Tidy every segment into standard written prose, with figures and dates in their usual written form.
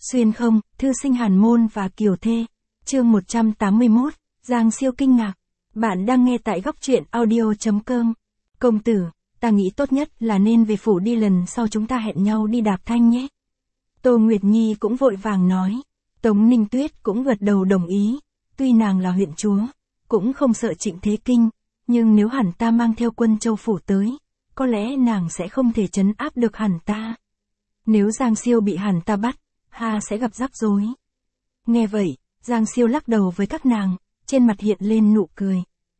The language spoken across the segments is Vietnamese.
Xuyên không, thư sinh Hàn Môn và Kiều Thê. Chương 181, Giang Siêu kinh ngạc. Bạn đang nghe tại góc truyện audio.com. Công tử, ta nghĩ tốt nhất là nên về phủ đi, lần sau chúng ta hẹn nhau đi đạp thanh nhé. Tô Nguyệt Nhi cũng vội vàng nói. Tống Ninh Tuyết cũng gật đầu đồng ý. Tuy nàng là huyện chúa, cũng không sợ Trịnh Thế Kinh, nhưng nếu hẳn ta mang theo quân châu phủ tới, có lẽ nàng sẽ không thể trấn áp được hẳn ta. Nếu Giang Siêu bị hẳn ta bắt, sẽ gặp rắc rối. Nghe vậy, Giang Siêu lắc đầu với các nàng, trên mặt hiện lên nụ cười.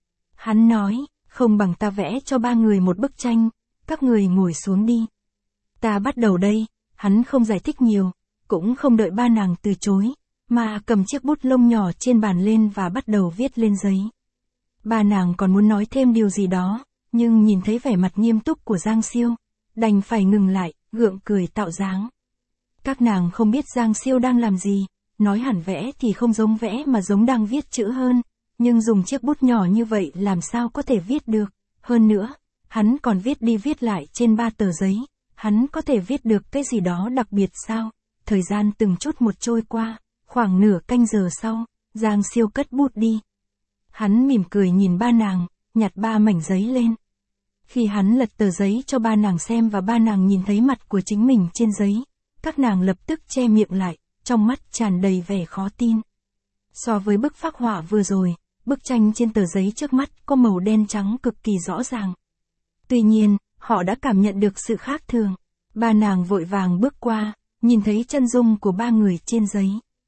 Hắn nói, không bằng ta vẽ cho ba người một bức tranh, các người ngồi xuống đi. Ta bắt đầu đây. Hắn không giải thích nhiều, cũng không đợi ba nàng từ chối, mà cầm chiếc bút lông nhỏ trên bàn lên và bắt đầu viết lên giấy. Ba nàng còn muốn nói thêm điều gì đó, nhưng nhìn thấy vẻ mặt nghiêm túc của Giang Siêu, đành phải ngừng lại, gượng cười tạo dáng. Các nàng không biết Giang Siêu đang làm gì, nói hẳn vẽ thì không giống vẽ mà giống đang viết chữ hơn, nhưng dùng chiếc bút nhỏ như vậy làm sao có thể viết được, hơn nữa, hắn còn viết đi viết lại trên 3 tờ giấy. Hắn có thể viết được cái gì đó đặc biệt sao? Thời gian từng chút một trôi qua, khoảng nửa canh giờ sau, Giang Siêu cất bút đi. Hắn mỉm cười nhìn ba nàng, nhặt 3 mảnh giấy lên. Khi hắn lật tờ giấy cho ba nàng xem và ba nàng nhìn thấy mặt của chính mình trên giấy, các nàng lập tức che miệng lại, trong mắt tràn đầy vẻ khó tin. So với bức phác họa vừa rồi, bức tranh trên tờ giấy trước mắt có màu đen trắng cực kỳ rõ ràng. Tuy nhiên, họ đã cảm nhận được sự khác thường. Ba nàng vội vàng bước qua, nhìn thấy chân dung của ba người trên giấy.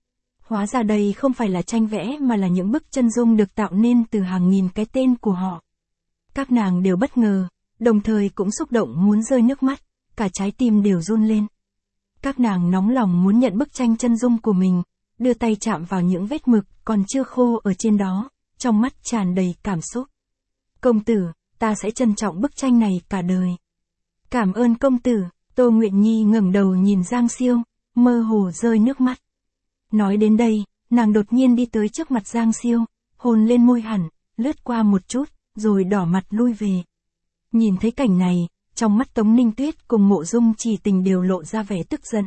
Hóa ra đây không phải là tranh vẽ mà là những bức chân dung được tạo nên từ hàng nghìn cái tên của họ. Các nàng đều bất ngờ, đồng thời cũng xúc động muốn rơi nước mắt, cả trái tim đều run lên. Các nàng nóng lòng muốn nhận bức tranh chân dung của mình, đưa tay chạm vào những vết mực còn chưa khô ở trên đó, trong mắt tràn đầy cảm xúc. Công tử, ta sẽ trân trọng bức tranh này cả đời. Cảm ơn công tử. Tô Nguyệt Nhi ngẩng đầu nhìn Giang Siêu, mơ hồ rơi nước mắt. Nói đến đây, nàng đột nhiên đi tới trước mặt Giang Siêu, hôn lên môi hẳn, lướt qua một chút, rồi đỏ mặt lui về. Nhìn thấy cảnh này, trong mắt Tống Ninh Tuyết cùng Mộ Dung Chỉ Tình đều lộ ra vẻ tức giận.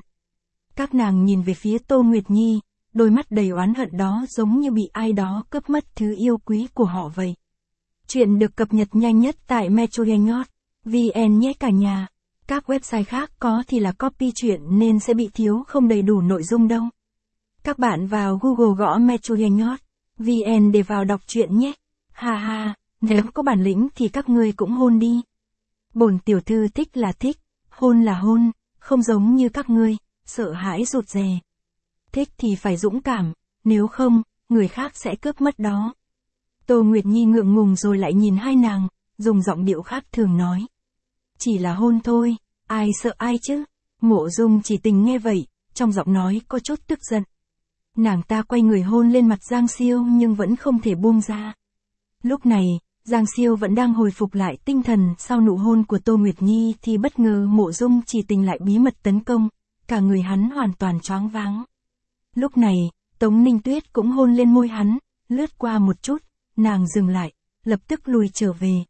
Các nàng nhìn về phía Tô Nguyệt Nhi, đôi mắt đầy oán hận đó giống như bị ai đó cướp mất thứ yêu quý của họ vậy. Chuyện được cập nhật nhanh nhất tại metroyengot.vn nhé cả nhà. Các website khác có thì là copy chuyện nên sẽ bị thiếu không đầy đủ nội dung đâu. Các bạn vào Google gõ metroyengot.vn để vào đọc truyện nhé. Ha ha, nếu có bản lĩnh thì các ngươi cũng hôn đi. Bổn tiểu thư thích là thích, hôn là hôn, không giống như các ngươi, sợ hãi rụt rè. Thích thì phải dũng cảm, nếu không, người khác sẽ cướp mất đó. Tô Nguyệt Nhi ngượng ngùng rồi lại nhìn hai nàng, dùng giọng điệu khác thường nói. Chỉ là hôn thôi, ai sợ ai chứ? Mộ Dung Chỉ Tình nghe vậy, trong giọng nói có chút tức giận. Nàng ta quay người hôn lên mặt Giang Siêu nhưng vẫn không thể buông ra. Lúc này, Giang Siêu vẫn đang hồi phục lại tinh thần sau nụ hôn của Tô Nguyệt Nhi thì bất ngờ Mộ Dung Chỉ Tình lại bí mật tấn công, cả người hắn hoàn toàn choáng váng. Lúc này, Tống Ninh Tuyết cũng hôn lên môi hắn, lướt qua một chút, nàng dừng lại, lập tức lùi trở về.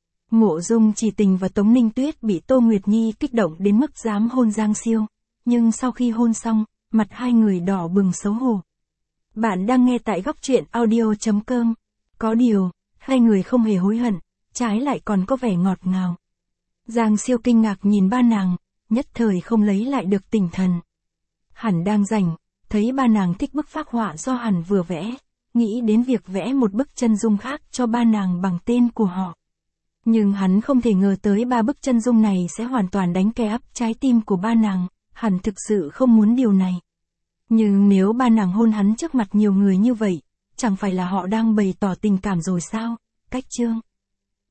Mộ Dung Chỉ Tình và Tống Ninh Tuyết bị Tô Nguyệt Nhi kích động đến mức dám hôn Giang Siêu, nhưng sau khi hôn xong, mặt hai người đỏ bừng xấu hổ. Bạn đang nghe tại góc truyện audio.com. Có điều, hai người không hề hối hận, trái lại còn có vẻ ngọt ngào. Giang Siêu kinh ngạc nhìn ba nàng, nhất thời không lấy lại được tinh thần. Hẳn đang rảnh, thấy ba nàng thích bức phác họa do Hẳn vừa vẽ, nghĩ đến việc vẽ một bức chân dung khác cho ba nàng bằng tên của họ. Nhưng hắn không thể ngờ tới 3 bức chân dung này sẽ hoàn toàn đánh ke ắp trái tim của ba nàng, Hẳn thực sự không muốn điều này. Nhưng nếu ba nàng hôn hắn trước mặt nhiều người như vậy, chẳng phải là họ đang bày tỏ tình cảm rồi sao? Cách chương